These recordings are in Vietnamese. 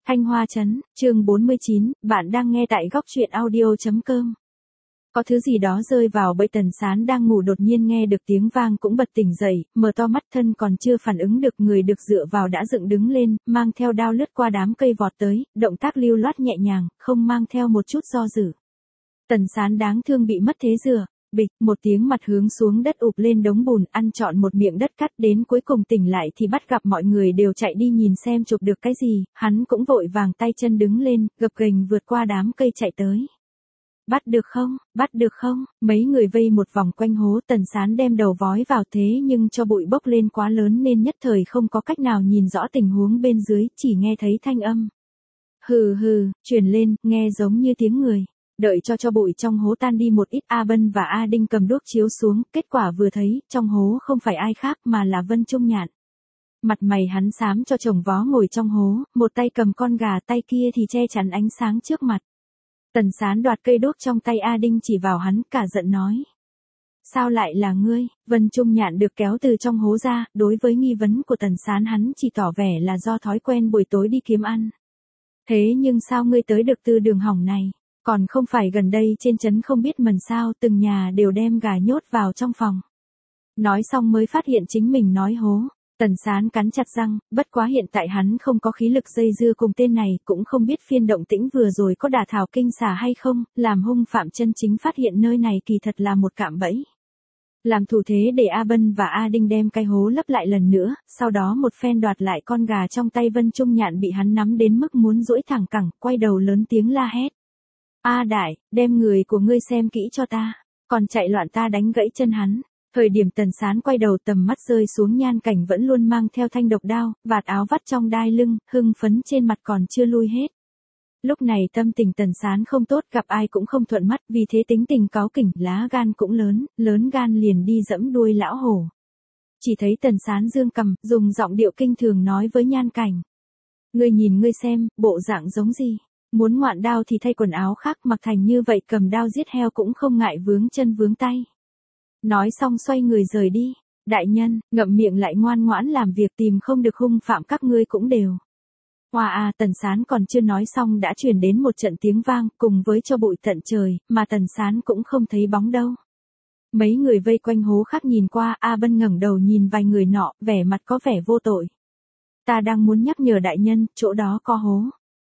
Thanh Hoa Trấn, chương 49, bạn đang nghe tại góc truyện audio.com. Có thứ gì đó rơi vào bẫy. Tần Sán đang ngủ đột nhiên nghe được tiếng vang cũng bật tỉnh dậy, mở to mắt, thân còn chưa phản ứng được người được dựa vào đã dựng đứng lên, mang theo đao lướt qua đám cây vọt tới, động tác lưu loát nhẹ nhàng, không mang theo một chút do dự. Tần Sán đáng thương bị mất thế dựa. Bịch, một tiếng mặt hướng xuống đất ụp lên đống bùn, ăn trọn một miệng đất cắt. Đến cuối cùng tỉnh lại thì bắt gặp mọi người đều chạy đi nhìn xem chụp được cái gì, hắn cũng vội vàng tay chân đứng lên, gập ghềnh vượt qua đám cây chạy tới. Bắt được không, bắt được không, mấy người vây một vòng quanh hố. Tần Sán đem đầu vói vào, thế nhưng cho bụi bốc lên quá lớn nên nhất thời không có cách nào nhìn rõ tình huống bên dưới, chỉ nghe thấy thanh âm. Hừ hừ, truyền lên, nghe giống như tiếng người. Đợi cho bụi trong hố tan đi một ít, A Bân và A Đinh cầm đuốc chiếu xuống, kết quả vừa thấy, trong hố không phải ai khác mà là Vân Trung Nhạn. Mặt mày hắn xám cho chồng vó ngồi trong hố, một tay cầm con gà, tay kia thì che chắn ánh sáng trước mặt. Tần Sán đoạt cây đuốc trong tay A Đinh chỉ vào hắn, cả giận nói. Sao lại là ngươi? Vân Trung Nhạn được kéo từ trong hố ra, đối với nghi vấn của Tần Sán hắn chỉ tỏ vẻ là do thói quen buổi tối đi kiếm ăn. Thế nhưng sao ngươi tới được từ đường hỏng này? Còn không phải gần đây trên trấn không biết mần sao, từng nhà đều đem gà nhốt vào trong phòng. Nói xong mới phát hiện chính mình nói hố. Tần Sán cắn chặt răng, bất quá hiện tại hắn không có khí lực dây dưa cùng tên này, cũng không biết phiên động tĩnh vừa rồi có đả thảo kinh xà hay không, làm hung phạm chân chính phát hiện nơi này kỳ thật là một cạm bẫy. Làm thủ thế để A Bân và A Đinh đem cái hố lấp lại lần nữa, sau đó một phen đoạt lại con gà trong tay. Vân Trung Nhạn bị hắn nắm đến mức muốn duỗi thẳng cẳng, quay đầu lớn tiếng la hét. A Đại, đem người của ngươi xem kỹ cho ta, còn chạy loạn ta đánh gãy chân hắn. Thời điểm Tần Sán quay đầu, tầm mắt rơi xuống Nhan Cảnh vẫn luôn mang theo thanh độc đao, vạt áo vắt trong đai lưng, hưng phấn trên mặt còn chưa lui hết. Lúc này tâm tình Tần Sán không tốt, gặp ai cũng không thuận mắt, vì thế tính tình cáu kỉnh, lá gan cũng lớn gan liền đi dẫm đuôi lão hổ. Chỉ thấy Tần Sán dương cằm, dùng giọng điệu kinh thường nói với Nhan Cảnh. Ngươi nhìn ngươi xem, bộ dạng giống gì? Muốn ngoạn đao thì thay quần áo khác, mặc thành như vậy cầm đao giết heo cũng không ngại vướng chân vướng tay. Nói xong xoay người rời đi. Đại nhân, ngậm miệng lại ngoan ngoãn làm việc, tìm không được hung phạm các ngươi cũng đều. Hoa à, Tần Sán còn chưa nói xong đã truyền đến một trận tiếng vang, cùng với cho bụi tận trời, mà Tần Sán cũng không thấy bóng đâu. Mấy người vây quanh hố khác nhìn qua, A Bân ngẩng đầu nhìn vài người nọ, vẻ mặt có vẻ vô tội. Ta đang muốn nhắc nhở đại nhân, chỗ đó có hố.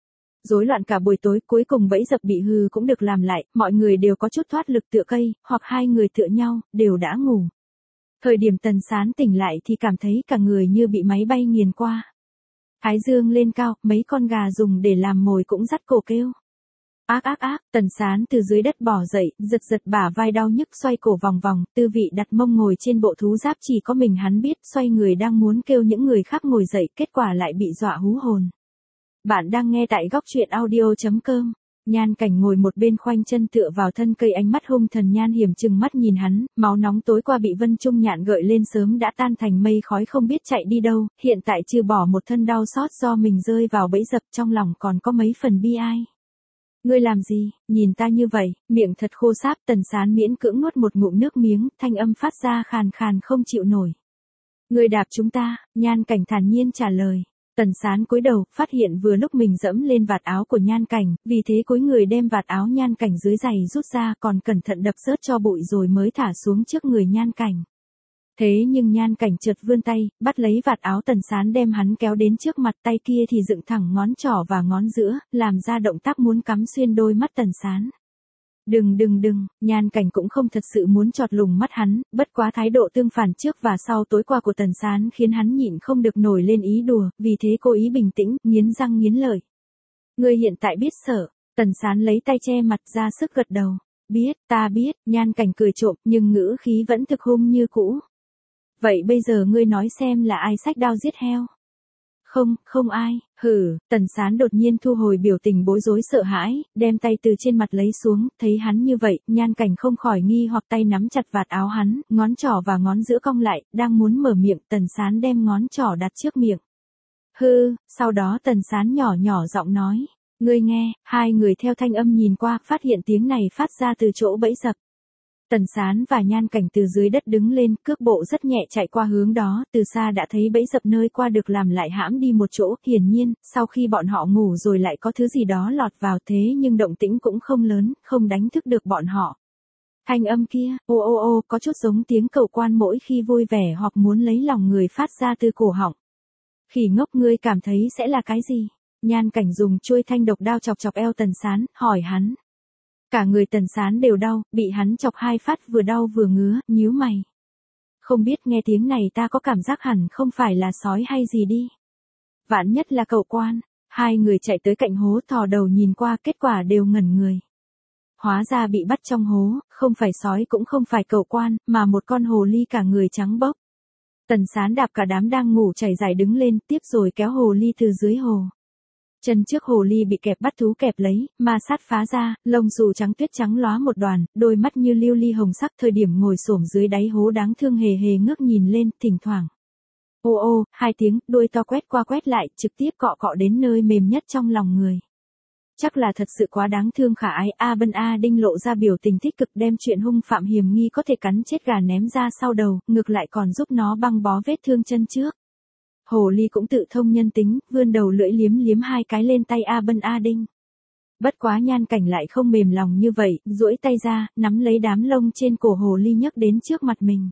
Rối loạn cả buổi tối, cuối cùng bẫy dập bị hư cũng được làm lại, mọi người đều có chút thoát lực tựa cây, hoặc hai người tựa nhau, đều đã ngủ. Thời điểm Tần Sán tỉnh lại thì cảm thấy cả người như bị máy bay nghiền qua. Thái dương lên cao, mấy con gà dùng để làm mồi cũng dắt cổ kêu. Ác ác ác, Tần Sán từ dưới đất bò dậy, giật bả vai đau nhức, xoay cổ vòng vòng, tư vị đặt mông ngồi trên bộ thú giáp chỉ có mình hắn biết, xoay người đang muốn kêu những người khác ngồi dậy, kết quả lại bị dọa hú hồn. Bạn đang nghe tại góc truyện audio.com. Nhan Cảnh ngồi một bên khoanh chân tựa vào thân cây, ánh mắt hung thần nhan hiểm chừng mắt nhìn hắn, máu nóng tối qua bị Vân Trung Nhạn gợi lên sớm đã tan thành mây khói, không biết chạy đi đâu, hiện tại trừ bỏ một thân đau xót do mình rơi vào bẫy dập, trong lòng còn có mấy phần bi ai. Ngươi làm gì, nhìn ta như vậy, miệng thật khô sáp. Tần Sán miễn cưỡng nuốt một ngụm nước miếng, thanh âm phát ra khàn khàn không chịu nổi. Ngươi đạp chúng ta, Nhan Cảnh thản nhiên trả lời. Tần Sán cúi đầu, phát hiện vừa lúc mình dẫm lên vạt áo của Nhan Cảnh, vì thế cúi người đem vạt áo Nhan Cảnh dưới giày rút ra, còn cẩn thận đập rớt cho bụi rồi mới thả xuống trước người Nhan Cảnh. Thế nhưng Nhan Cảnh chợt vươn tay, bắt lấy vạt áo Tần Sán, đem hắn kéo đến trước mặt, tay kia thì dựng thẳng ngón trỏ và ngón giữa, làm ra động tác muốn cắm xuyên đôi mắt Tần Sán. Đừng, Nhan Cảnh cũng không thật sự muốn chọt lùng mắt hắn, bất quá thái độ tương phản trước và sau tối qua của Tần Sán khiến hắn nhịn không được nổi lên ý đùa, vì thế cố ý bình tĩnh, nghiến răng nghiến lợi. Ngươi hiện tại biết sợ? Tần Sán lấy tay che mặt ra sức gật đầu. Biết, ta biết. Nhan Cảnh cười trộm nhưng ngữ khí vẫn thực hung như cũ. Vậy bây giờ ngươi nói xem là ai xách đao giết heo? Không ai. Hừ. Tần Sán đột nhiên thu hồi biểu tình bối rối sợ hãi, đem tay từ trên mặt lấy xuống, thấy hắn như vậy, Nhan Cảnh không khỏi nghi hoặc, tay nắm chặt vạt áo hắn, ngón trỏ và ngón giữa cong lại, đang muốn mở miệng, Tần Sán đem ngón trỏ đặt trước miệng. Hư. Sau đó Tần Sán nhỏ giọng nói, ngươi nghe. Hai người theo thanh âm nhìn qua, phát hiện tiếng này phát ra từ chỗ bẫy dập. Tần Sán và Nhan Cảnh từ dưới đất đứng lên, cước bộ rất nhẹ chạy qua hướng đó, từ xa đã thấy bẫy dập nơi qua được làm lại hãm đi một chỗ, hiển nhiên, sau khi bọn họ ngủ rồi lại có thứ gì đó lọt vào thế nhưng động tĩnh cũng không lớn, không đánh thức được bọn họ. Thanh âm kia, ô ô ô, có chút giống tiếng cậu quan mỗi khi vui vẻ hoặc muốn lấy lòng người phát ra từ cổ họng. Khỉ ngốc, ngươi cảm thấy sẽ là cái gì? Nhan Cảnh dùng chuôi thanh độc đao chọc chọc eo Tần Sán, hỏi hắn. Cả người Tần Sán đều đau, bị hắn chọc 2 phát vừa đau vừa ngứa, nhíu mày. Không biết nghe tiếng này ta có cảm giác hẳn không phải là sói hay gì đi. Vạn nhất là cậu quan. Hai người chạy tới cạnh hố thò đầu nhìn qua, kết quả đều ngẩn người. Hóa ra bị bắt trong hố, không phải sói cũng không phải cậu quan, mà một con hồ ly cả người trắng bóc. Tần Sán đạp cả đám đang ngủ chảy dài đứng lên, tiếp rồi kéo hồ ly từ dưới hồ. Chân trước hồ ly bị kẹp bắt thú kẹp lấy, ma sát phá ra, lông xù trắng tuyết trắng lóa một đoàn, đôi mắt như lưu ly hồng sắc, thời điểm ngồi xổm dưới đáy hố đáng thương hề hề ngước nhìn lên, thỉnh thoảng. Ô ô, 2 tiếng, đuôi to quét qua quét lại, trực tiếp cọ cọ đến nơi mềm nhất trong lòng người. Chắc là thật sự quá đáng thương khả ái. A Bân A Đinh lộ ra biểu tình tích cực, đem chuyện hung phạm hiểm nghi có thể cắn chết gà ném ra sau đầu, ngược lại còn giúp nó băng bó vết thương chân trước. Hồ ly cũng tự thông nhân tính, vươn đầu lưỡi liếm liếm 2 cái lên tay A Bân A Đinh. Bất quá Nhan Cảnh lại không mềm lòng như vậy, duỗi tay ra, nắm lấy đám lông trên cổ hồ ly nhấc đến trước mặt mình.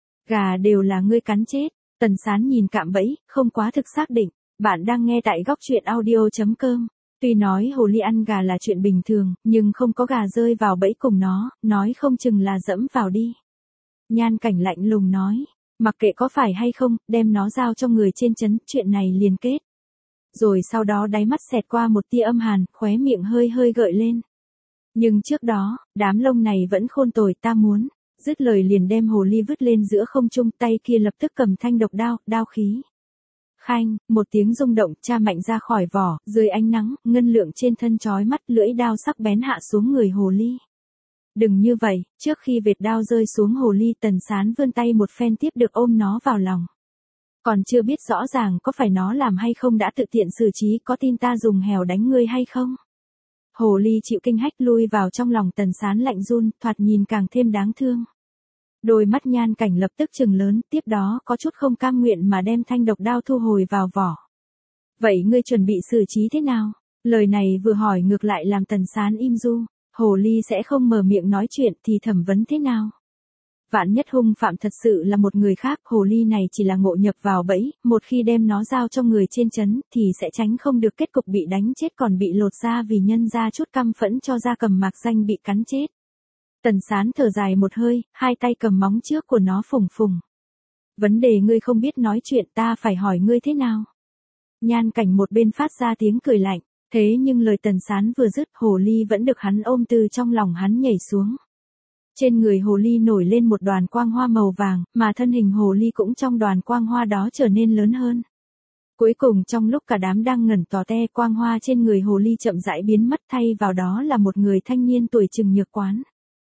Gà đều là ngươi cắn chết. Tần Sán nhìn cạm bẫy, không quá thực xác định. Bạn đang nghe tại góc truyện audio.com. Tuy nói hồ ly ăn gà là chuyện bình thường, nhưng không có gà rơi vào bẫy cùng nó, nói không chừng là dẫm vào đi. Nhan Cảnh lạnh lùng nói, mặc kệ có phải hay không, đem nó giao cho người trên trấn, chuyện này liền kết. Rồi sau đó đáy mắt xẹt qua một tia âm hàn, khóe miệng hơi hơi gợi lên. Nhưng trước đó, đám lông này vẫn khôn tồi, ta muốn. Dứt lời liền đem hồ ly vứt lên giữa không trung, tay kia lập tức cầm thanh độc đao, đao khí. Khanh, một tiếng rung động, cha mạnh ra khỏi vỏ, dưới ánh nắng, ngân lượng trên thân chói mắt, lưỡi đao sắc bén hạ xuống người hồ ly. Đừng như vậy, trước khi vệt đao rơi xuống hồ ly, Tần Sán vươn tay một phen tiếp được ôm nó vào lòng. Còn chưa biết rõ ràng có phải nó làm hay không đã tự tiện xử trí, có tin ta dùng hèo đánh ngươi hay không? Hồ ly chịu kinh hách lui vào trong lòng Tần Sán lạnh run, thoạt nhìn càng thêm đáng thương. Đôi mắt Nhan Cảnh lập tức trừng lớn, tiếp đó có chút không cam nguyện mà đem thanh độc đao thu hồi vào vỏ. Vậy ngươi chuẩn bị xử trí thế nào? Lời này vừa hỏi ngược lại làm Tần Sán im du. Hồ ly sẽ không mở miệng nói chuyện thì thẩm vấn thế nào? Vạn nhất hung phạm thật sự là một người khác, hồ ly này chỉ là ngộ nhập vào bẫy, một khi đem nó giao cho người trên trấn thì sẽ tránh không được kết cục bị đánh chết còn bị lột da vì nhân ra chút căm phẫn cho gia cầm mạc danh bị cắn chết. Tần Sán thở dài một hơi, 2 tay cầm móng trước của nó phùng phùng. Vấn đề ngươi không biết nói chuyện, ta phải hỏi ngươi thế nào? Nhan Cảnh một bên phát ra tiếng cười lạnh, thế nhưng lời Tần Sán vừa dứt, hồ ly vẫn được hắn ôm từ trong lòng hắn nhảy xuống. Trên người hồ ly nổi lên một đoàn quang hoa màu vàng, mà thân hình hồ ly cũng trong đoàn quang hoa đó trở nên lớn hơn. Cuối cùng trong lúc cả đám đang ngẩn tò te, quang hoa trên người hồ ly chậm rãi biến mất, thay vào đó là một người thanh niên tuổi chừng nhược quán.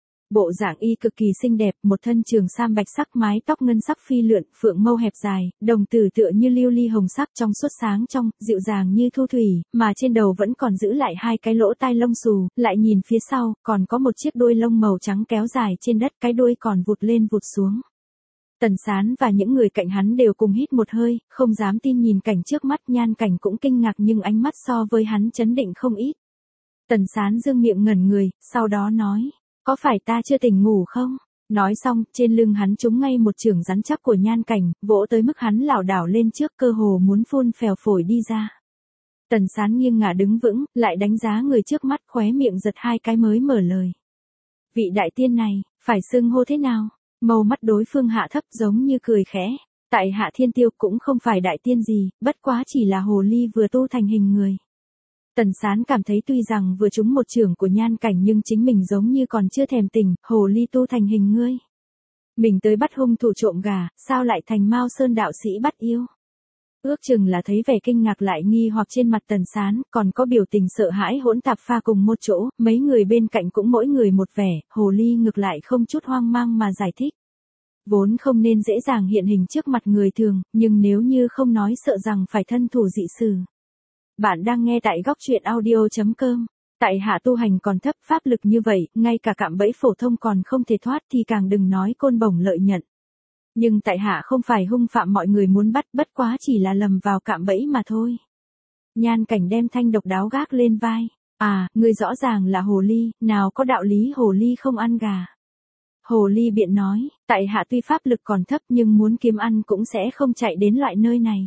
Bộ dạng y cực kỳ xinh đẹp, một thân trường sam bạch sắc, mái tóc ngân sắc phi lượn, phượng mâu hẹp dài, đồng tử tựa như lưu ly hồng sắc, trong suốt sáng trong, dịu dàng như thu thủy, mà trên đầu vẫn còn giữ lại 2 cái lỗ tai lông xù, lại nhìn phía sau, còn có một chiếc đuôi lông màu trắng kéo dài trên đất, cái đuôi còn vụt lên vụt xuống. Tần Sán và những người cạnh hắn đều cùng hít một hơi, không dám tin nhìn cảnh trước mắt. Nhan Cảnh cũng kinh ngạc nhưng ánh mắt so với hắn chấn định không ít. Tần Sán dương miệng ngẩn người, sau đó nói. Có phải ta chưa tỉnh ngủ không? Nói xong, trên lưng hắn trúng ngay một chưởng rắn chắc của Nhan Cảnh, vỗ tới mức hắn lảo đảo lên trước, cơ hồ muốn phun phèo phổi đi ra. Tần Sán nghiêng ngả đứng vững, lại đánh giá người trước mắt, khóe miệng giật 2 cái mới mở lời. Vị đại tiên này, phải xưng hô thế nào? Màu mắt đối phương hạ thấp giống như cười khẽ. Tại Hạ Thiên Tiêu cũng không phải đại tiên gì, bất quá chỉ là hồ ly vừa tu thành hình người. Tần Sán cảm thấy tuy rằng vừa trúng một chưởng của Nhan Cảnh nhưng chính mình giống như còn chưa thèm tỉnh, hồ ly tu thành hình ngươi. Mình tới bắt hung thủ trộm gà, sao lại thành Mao Sơn đạo sĩ bắt yêu? Ước chừng là thấy vẻ kinh ngạc lại nghi hoặc trên mặt Tần Sán, còn có biểu tình sợ hãi hỗn tạp pha cùng một chỗ, mấy người bên cạnh cũng mỗi người một vẻ, hồ ly ngược lại không chút hoang mang mà giải thích. Vốn không nên dễ dàng hiện hình trước mặt người thường, nhưng nếu như không nói sợ rằng phải thân thủ dị sử. Bạn đang nghe tại góc truyện audio.com. Tại hạ tu hành còn thấp, pháp lực như vậy, ngay cả cạm bẫy phổ thông còn không thể thoát thì càng đừng nói côn bổng lợi nhận. Nhưng tại hạ không phải hung phạm mọi người muốn bắt, bất quá chỉ là lầm vào cạm bẫy mà thôi. Nhan Cảnh đem thanh độc đáo gác lên vai. À, ngươi rõ ràng là hồ ly, nào có đạo lý hồ ly không ăn gà. Hồ ly biện nói, tại hạ tuy pháp lực còn thấp nhưng muốn kiếm ăn cũng sẽ không chạy đến loại nơi này.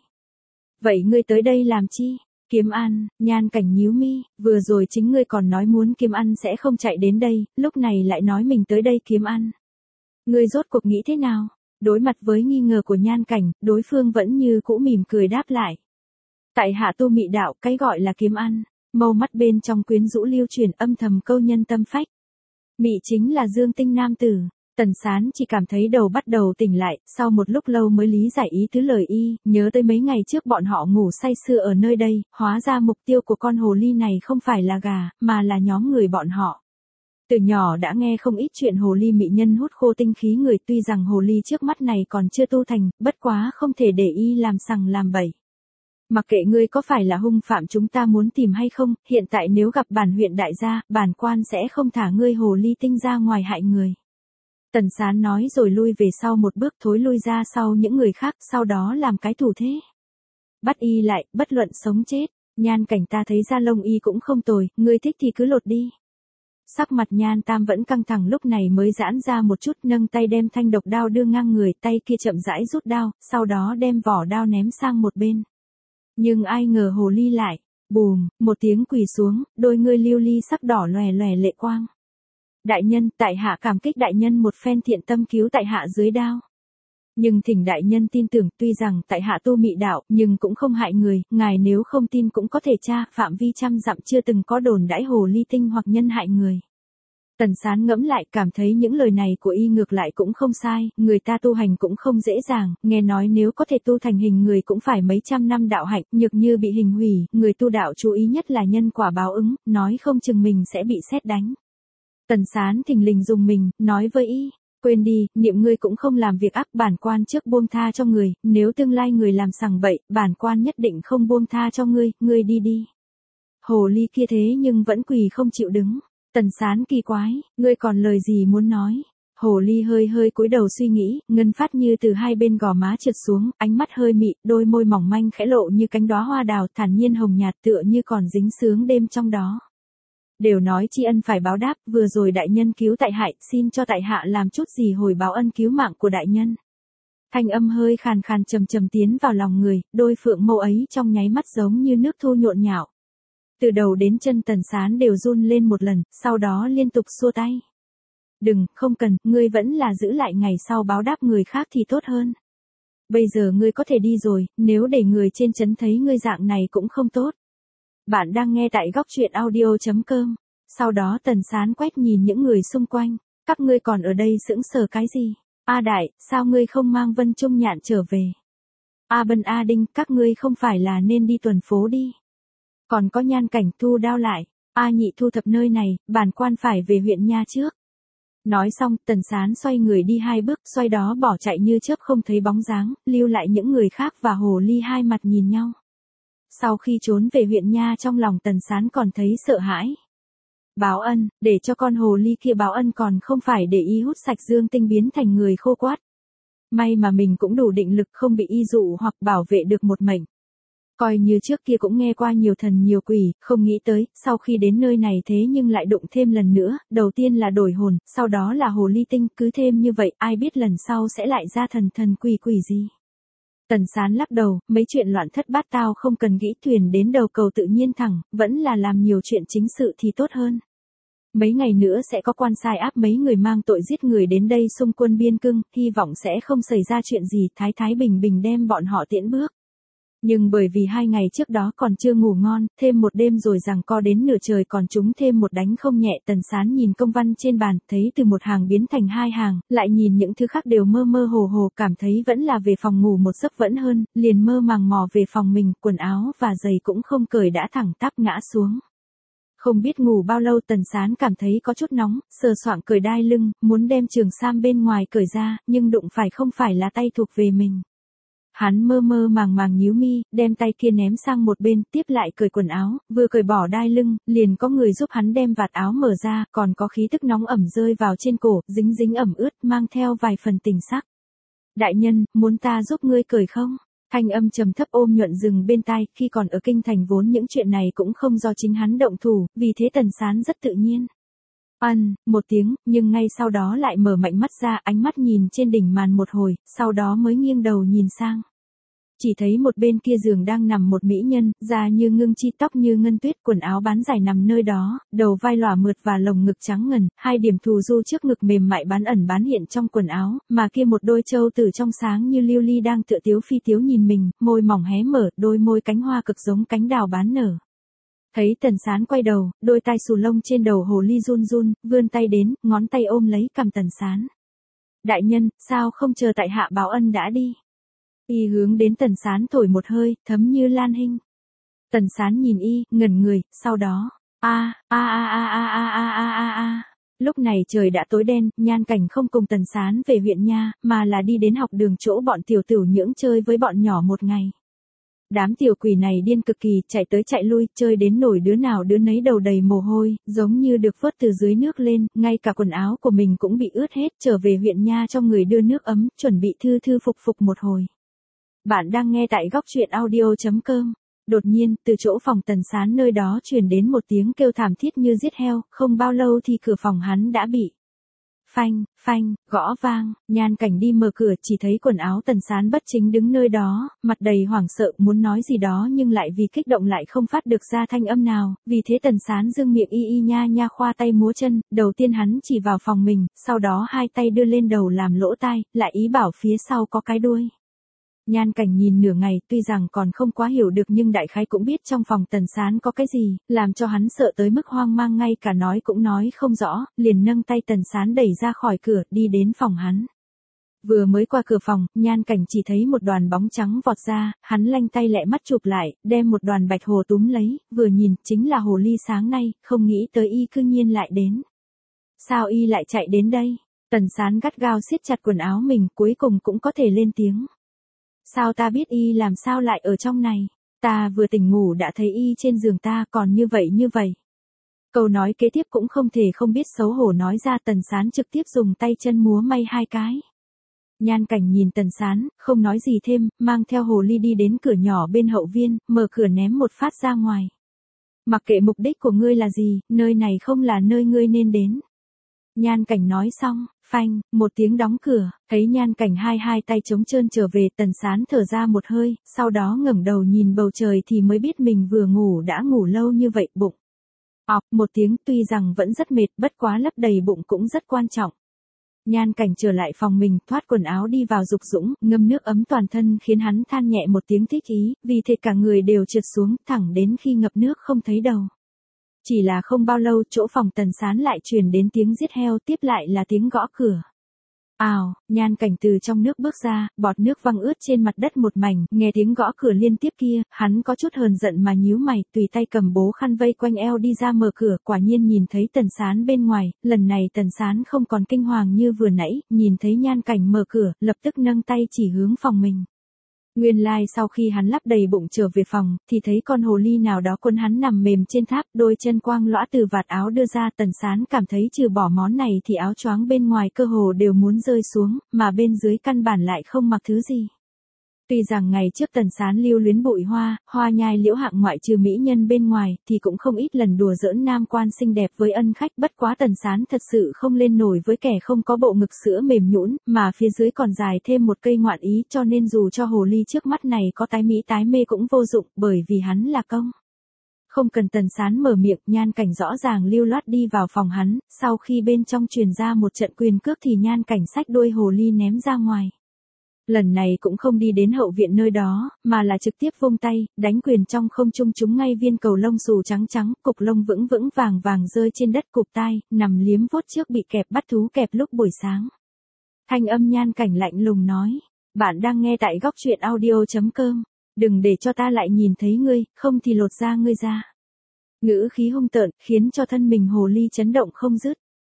Vậy ngươi tới đây làm chi? Kiếm ăn. Nhan Cảnh nhíu mi, vừa rồi chính ngươi còn nói muốn kiếm ăn sẽ không chạy đến đây, lúc này lại nói mình tới đây kiếm ăn. Ngươi rốt cuộc nghĩ thế nào? Đối mặt với nghi ngờ của Nhan Cảnh, đối phương vẫn như cũ mỉm cười đáp lại. Tại hạ tu mị đạo, cái gọi là kiếm ăn. Mâu mắt bên trong quyến rũ lưu chuyển âm thầm câu nhân tâm phách. Mị chính là dương tinh nam tử. Tần Sán chỉ cảm thấy đầu bắt đầu tỉnh lại, sau một lúc lâu mới lý giải ý tứ lời y, nhớ tới mấy ngày trước bọn họ ngủ say sưa ở nơi đây, hóa ra mục tiêu của con hồ ly này không phải là gà, mà là nhóm người bọn họ. Từ nhỏ đã nghe không ít chuyện hồ ly mị nhân hút khô tinh khí người, tuy rằng hồ ly trước mắt này còn chưa tu thành, bất quá không thể để y làm sằng làm bậy. Mặc kệ ngươi có phải là hung phạm chúng ta muốn tìm hay không, hiện tại nếu gặp bản huyện đại gia, bản quan sẽ không thả ngươi hồ ly tinh ra ngoài hại người. Tần Sán nói rồi lui về sau một bước, thối lui ra sau những người khác, sau đó làm cái thủ thế. Bắt y lại, bất luận sống chết. Nhan Cảnh ta thấy da lông y cũng không tồi, ngươi thích thì cứ lột đi. Sắc mặt Nhan Tam vẫn căng thẳng, lúc này mới giãn ra một chút, nâng tay đem thanh độc đao đưa ngang người, tay kia chậm rãi rút đao, sau đó đem vỏ đao ném sang một bên. Nhưng ai ngờ hồ ly lại, bùm, một tiếng quỳ xuống, đôi ngươi lưu ly sắc đỏ lòe lòe lệ quang. Đại nhân, tại hạ cảm kích đại nhân một phen thiện tâm cứu tại hạ dưới đao. Nhưng thỉnh đại nhân tin tưởng, tuy rằng tại hạ tu mị đạo, nhưng cũng không hại người, ngài nếu không tin cũng có thể tra, phạm vi trăm dặm chưa từng có đồn đãi hồ ly tinh hoặc nhân hại người. Tần Sán ngẫm lại, cảm thấy những lời này của y ngược lại cũng không sai, người ta tu hành cũng không dễ dàng, nghe nói nếu có thể tu thành hình người cũng phải mấy trăm năm đạo hạnh, nhược như bị hình hủy, người tu đạo chú ý nhất là nhân quả báo ứng, nói không chừng mình sẽ bị sét đánh. Tần Sán thình lình dùng mình, nói với y, quên đi, niệm ngươi cũng không làm việc ác, bản quan trước buông tha cho người, nếu tương lai người làm sằng bậy, bản quan nhất định không buông tha cho ngươi, ngươi đi đi. Hồ ly kia thế nhưng vẫn quỳ không chịu đứng. Tần Sán kỳ quái, ngươi còn lời gì muốn nói? Hồ ly hơi hơi cúi đầu suy nghĩ, ngân phát như từ hai bên gò má trượt xuống, ánh mắt hơi mị, đôi môi mỏng manh khẽ lộ như cánh đóa hoa đào, thản nhiên hồng nhạt tựa như còn dính sướng đêm trong đó. Đều nói tri ân phải báo đáp, vừa rồi đại nhân cứu tại hại, xin cho tại hạ làm chút gì hồi báo ân cứu mạng của đại nhân. Thanh âm hơi khàn khàn trầm trầm tiến vào lòng người, đôi phượng mâu ấy trong nháy mắt giống như nước thu nhộn nhạo. Từ đầu đến chân Tần Sán đều run lên một lần, sau đó liên tục xua tay. Đừng, không cần, ngươi vẫn là giữ lại ngày sau báo đáp người khác thì tốt hơn. Bây giờ ngươi có thể đi rồi, nếu để người trên trấn thấy ngươi dạng này cũng không tốt. Bạn đang nghe tại góc truyện audio.com. Sau đó Tần Sán quét nhìn những người xung quanh. Các ngươi còn ở đây sững sờ cái gì? A Đại, sao ngươi không mang Vân Trung Nhạn trở về? A Bân A Đinh, các ngươi không phải là nên đi tuần phố đi? Còn có Nhan Cảnh thu đao lại. A Nhị thu thập nơi này, bản quan phải về huyện nha trước. Nói xong, Tần Sán xoay người đi hai bước, xoay đó bỏ chạy như chớp không thấy bóng dáng, lưu lại những người khác và hồ ly hai mặt nhìn nhau. Sau khi trốn về huyện nha, trong lòng Tần Sán còn thấy sợ hãi. Báo ân, để cho con hồ ly kia báo ân còn không phải để y hút sạch dương tinh biến thành người khô quát. May mà mình cũng đủ định lực không bị y dụ hoặc bảo vệ được một mệnh. Coi như trước kia cũng nghe qua nhiều thần nhiều quỷ, không nghĩ tới, sau khi đến nơi này thế nhưng lại đụng thêm lần nữa, đầu tiên là đổi hồn, sau đó là hồ ly tinh, cứ thêm như vậy, ai biết lần sau sẽ lại ra thần quỷ gì. Tần Sán lắc đầu, mấy chuyện loạn thất bát tao không cần nghĩ, thuyền đến đầu cầu tự nhiên thẳng, vẫn là làm nhiều chuyện chính sự thì tốt hơn. Mấy ngày nữa sẽ có quan sai áp mấy người mang tội giết người đến đây xung quân biên cương, hy vọng sẽ không xảy ra chuyện gì, Thái Bình Bình đem bọn họ tiễn bước. Nhưng bởi vì 2 ngày trước đó còn chưa ngủ ngon, thêm một đêm rồi giằng co đến nửa trời còn trúng thêm một đánh không nhẹ. Tần Sán nhìn công văn trên bàn, thấy từ một hàng biến thành 2 hàng, lại nhìn những thứ khác đều mơ mơ hồ hồ, cảm thấy vẫn là về phòng ngủ một giấc vẫn hơn, liền mơ màng mò về phòng mình, quần áo và giày cũng không cởi đã thẳng tắp ngã xuống. Không biết ngủ bao lâu Tần Sán cảm thấy có chút nóng, sờ soạng cởi đai lưng, muốn đem trường sam bên ngoài cởi ra, nhưng đụng phải không phải là tay thuộc về mình. Hắn mơ mơ màng màng nhíu mi, đem tay kia ném sang một bên, tiếp lại cởi quần áo, vừa cởi bỏ đai lưng, liền có người giúp hắn đem vạt áo mở ra, còn có khí tức nóng ẩm rơi vào trên cổ, dính dính ẩm ướt, mang theo vài phần tình sắc. Đại nhân, muốn ta giúp ngươi cởi không? Thanh âm trầm thấp ôm nhuận dừng bên tai, khi còn ở kinh thành vốn những chuyện này cũng không do chính hắn động thủ, vì thế Tần Sán rất tự nhiên. Một tiếng, nhưng ngay sau đó lại mở mạnh mắt ra, ánh mắt nhìn trên đỉnh màn một hồi, sau đó mới nghiêng đầu nhìn sang. Chỉ thấy một bên kia giường đang nằm một mỹ nhân, da như ngưng chi, tóc như ngân tuyết, quần áo bán dài nằm nơi đó, đầu vai lòa mượt và lồng ngực trắng ngần, hai điểm thù du trước ngực mềm mại bán ẩn bán hiện trong quần áo, mà kia một đôi trâu tử trong sáng như lưu ly đang tựa tiếu phi tiếu nhìn mình, môi mỏng hé mở, đôi môi cánh hoa cực giống cánh đào bán nở. Thấy Tần Sán quay đầu, đôi tai xù lông trên đầu hồ ly run run, vươn tay đến, ngón tay ôm lấy cằm Tần Sán. Đại nhân, sao không chờ tại hạ báo ân đã đi? Y hướng đến Tần Sán thổi một hơi, thấm như lan hinh. Tần Sán nhìn y, ngẩn người, sau đó, Lúc này trời đã tối đen, Nhan Cảnh không cùng Tần Sán về huyện nha, mà là đi đến học đường chỗ bọn tiểu tửu nhưỡng chơi với bọn nhỏ một ngày. Đám tiểu quỷ này điên cực kỳ, chạy tới chạy lui, chơi đến nổi đứa nào đứa nấy đầu đầy mồ hôi, giống như được vớt từ dưới nước lên, ngay cả quần áo của mình cũng bị ướt hết, trở về huyện nha cho người đưa nước ấm, chuẩn bị thư thư phục phục một hồi. Bạn đang nghe tại góc truyện audio.com. Đột nhiên, từ chỗ phòng Tần Sán nơi đó truyền đến một tiếng kêu thảm thiết như giết heo, không bao lâu thì cửa phòng hắn đã bị phanh, gõ vang. Nhan Cảnh đi mở cửa, chỉ thấy quần áo Tần Sán bất chính đứng nơi đó, mặt đầy hoảng sợ muốn nói gì đó nhưng lại vì kích động lại không phát được ra thanh âm nào, vì thế Tần Sán dương miệng y nha nha khoa tay múa chân, đầu tiên hắn chỉ vào phòng mình, sau đó hai tay đưa lên đầu làm lỗ tai, lại ý bảo phía sau có cái đuôi. Nhan Cảnh nhìn nửa ngày, tuy rằng còn không quá hiểu được nhưng đại khái cũng biết trong phòng Tần Sán có cái gì, làm cho hắn sợ tới mức hoang mang ngay cả nói cũng nói không rõ, liền nâng tay Tần Sán đẩy ra khỏi cửa, đi đến phòng hắn. Vừa mới qua cửa phòng, Nhan Cảnh chỉ thấy một đoàn bóng trắng vọt ra, hắn lanh tay lẹ mắt chụp lại, đem một đoàn bạch hồ túm lấy, vừa nhìn, chính là hồ ly sáng nay, không nghĩ tới y cư nhiên lại đến. Sao y lại chạy đến đây? Tần Sán gắt gao siết chặt quần áo mình, cuối cùng cũng có thể lên tiếng. Sao ta biết y làm sao lại ở trong này? Ta vừa tỉnh ngủ đã thấy y trên giường ta, còn như vậy. Câu nói kế tiếp cũng không thể không biết xấu hổ nói ra, Tần Sán trực tiếp dùng tay chân múa may hai cái. Nhan Cảnh nhìn Tần Sán, không nói gì thêm, mang theo hồ ly đi đến cửa nhỏ bên hậu viên, mở cửa ném một phát ra ngoài. Mặc kệ mục đích của ngươi là gì, nơi này không là nơi ngươi nên đến. Nhan Cảnh nói xong, phanh, một tiếng đóng cửa, thấy Nhan Cảnh hai tay trống trơn trở về, Tần Sán thở ra một hơi, sau đó ngẩng đầu nhìn bầu trời thì mới biết mình vừa ngủ đã ngủ lâu như vậy, bụng. Một tiếng, tuy rằng vẫn rất mệt, bất quá lấp đầy bụng cũng rất quan trọng. Nhan Cảnh trở lại phòng mình, thoát quần áo đi vào dục dũng, ngâm nước ấm toàn thân khiến hắn than nhẹ một tiếng thích ý, vì thế cả người đều trượt xuống, thẳng đến khi ngập nước không thấy đầu. Chỉ là không bao lâu, chỗ phòng Tần Sán lại truyền đến tiếng giết heo, tiếp lại là tiếng gõ cửa. Nhan Cảnh từ trong nước bước ra, bọt nước văng ướt trên mặt đất một mảnh, nghe tiếng gõ cửa liên tiếp kia, hắn có chút hờn giận mà nhíu mày, tùy tay cầm bố khăn vây quanh eo đi ra mở cửa, quả nhiên nhìn thấy Tần Sán bên ngoài, lần này Tần Sán không còn kinh hoàng như vừa nãy, nhìn thấy Nhan Cảnh mở cửa, lập tức nâng tay chỉ hướng phòng mình. Nguyên lai sau khi hắn lắp đầy bụng trở về phòng, thì thấy con hồ ly nào đó quấn hắn nằm mềm trên tháp, đôi chân quang lõa từ vạt áo đưa ra, Tần Sán cảm thấy trừ bỏ món này thì áo choáng bên ngoài cơ hồ đều muốn rơi xuống, mà bên dưới căn bản lại không mặc thứ gì. Tuy rằng ngày trước Tần Sán lưu luyến bụi hoa nhai liễu hạng ngoại trừ mỹ nhân bên ngoài, thì cũng không ít lần đùa giỡn nam quan xinh đẹp với ân khách, bất quá Tần Sán thật sự không lên nổi với kẻ không có bộ ngực sữa mềm nhũn, mà phía dưới còn dài thêm một cây ngoạn ý, cho nên dù cho hồ ly trước mắt này có tái mỹ tái mê cũng vô dụng, bởi vì hắn là công. Không cần Tần Sán mở miệng, Nhan Cảnh rõ ràng lưu loát đi vào phòng hắn, sau khi bên trong truyền ra một trận quyền cước thì Nhan Cảnh xách đuôi hồ ly ném ra ngoài. Lần này cũng không đi đến hậu viện nơi đó, mà là trực tiếp vung tay, đánh quyền trong không trung trúng ngay viên cầu lông xù trắng trắng, cục lông vững vững vàng vàng rơi trên đất, cụp tai, nằm liếm vuốt trước bị kẹp bắt thú kẹp lúc buổi sáng. Thanh âm Nhan Cảnh lạnh lùng nói, bạn đang nghe tại góc truyện audio.com, đừng để cho ta lại nhìn thấy ngươi, không thì lột da ngươi ra. Ngữ khí hung tợn, khiến cho thân mình hồ ly chấn động không dứt.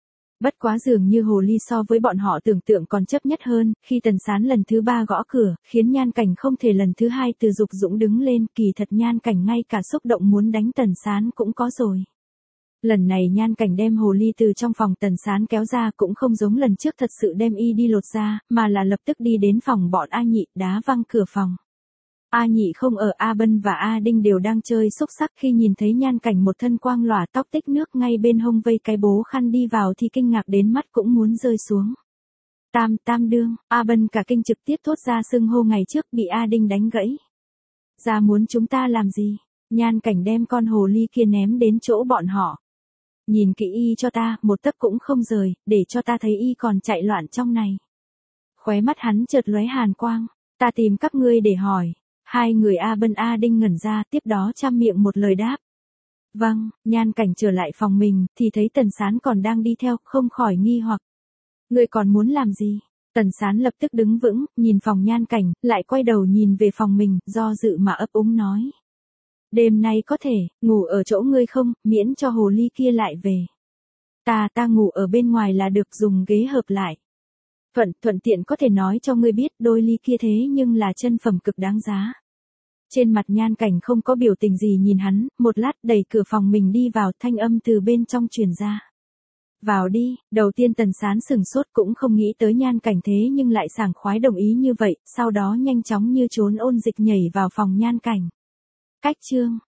Bất quá dường như hồ ly so với bọn họ tưởng tượng còn chấp nhất hơn, khi Tần Sán lần thứ 3 gõ cửa, khiến Nhan Cảnh không thể lần thứ 2 từ dục dũng đứng lên, kỳ thật Nhan Cảnh ngay cả xúc động muốn đánh Tần Sán cũng có rồi. Lần này Nhan Cảnh đem hồ ly từ trong phòng Tần Sán kéo ra cũng không giống lần trước thật sự đem y đi lột ra, mà là lập tức đi đến phòng bọn A Nhị, đá văng cửa phòng. A Nhị không ở, A Bân và A Đinh đều đang chơi xúc xắc, khi nhìn thấy Nhan Cảnh một thân quang lòa tóc tích nước ngay bên hông vây cái bố khăn đi vào thì kinh ngạc đến mắt cũng muốn rơi xuống. Tam đương, A Bân cả kinh trực tiếp thốt ra xưng hô ngày trước bị A Đinh đánh gãy. Ra muốn chúng ta làm gì? Nhan Cảnh đem con hồ ly kia ném đến chỗ bọn họ. Nhìn kỹ y cho ta, một tấc cũng không rời, để cho ta thấy y còn chạy loạn trong này. Khóe mắt hắn chợt lóe hàn quang, ta tìm các ngươi để hỏi. Hai người A Bân A Đinh ngẩn ra, tiếp đó trăm miệng một lời đáp. Vâng, Nhan Cảnh trở lại phòng mình, thì thấy Tần Sán còn đang đi theo, không khỏi nghi hoặc. Ngươi còn muốn làm gì? Tần Sán lập tức đứng vững, nhìn phòng Nhan Cảnh, lại quay đầu nhìn về phòng mình, do dự mà ấp úng nói. Đêm nay có thể, ngủ ở chỗ ngươi không, miễn cho hồ ly kia lại về. Ta ngủ ở bên ngoài là được, dùng ghế hợp lại. Thuận tiện có thể nói cho ngươi biết đôi ly kia thế nhưng là chân phẩm cực đáng giá. Trên mặt Nhan Cảnh không có biểu tình gì nhìn hắn, một lát đẩy cửa phòng mình đi vào, thanh âm từ bên trong truyền ra. Vào đi, đầu tiên Tần Sán sừng sốt cũng không nghĩ tới Nhan Cảnh thế nhưng lại sảng khoái đồng ý như vậy, sau đó nhanh chóng như trốn ôn dịch nhảy vào phòng Nhan Cảnh. Cách chương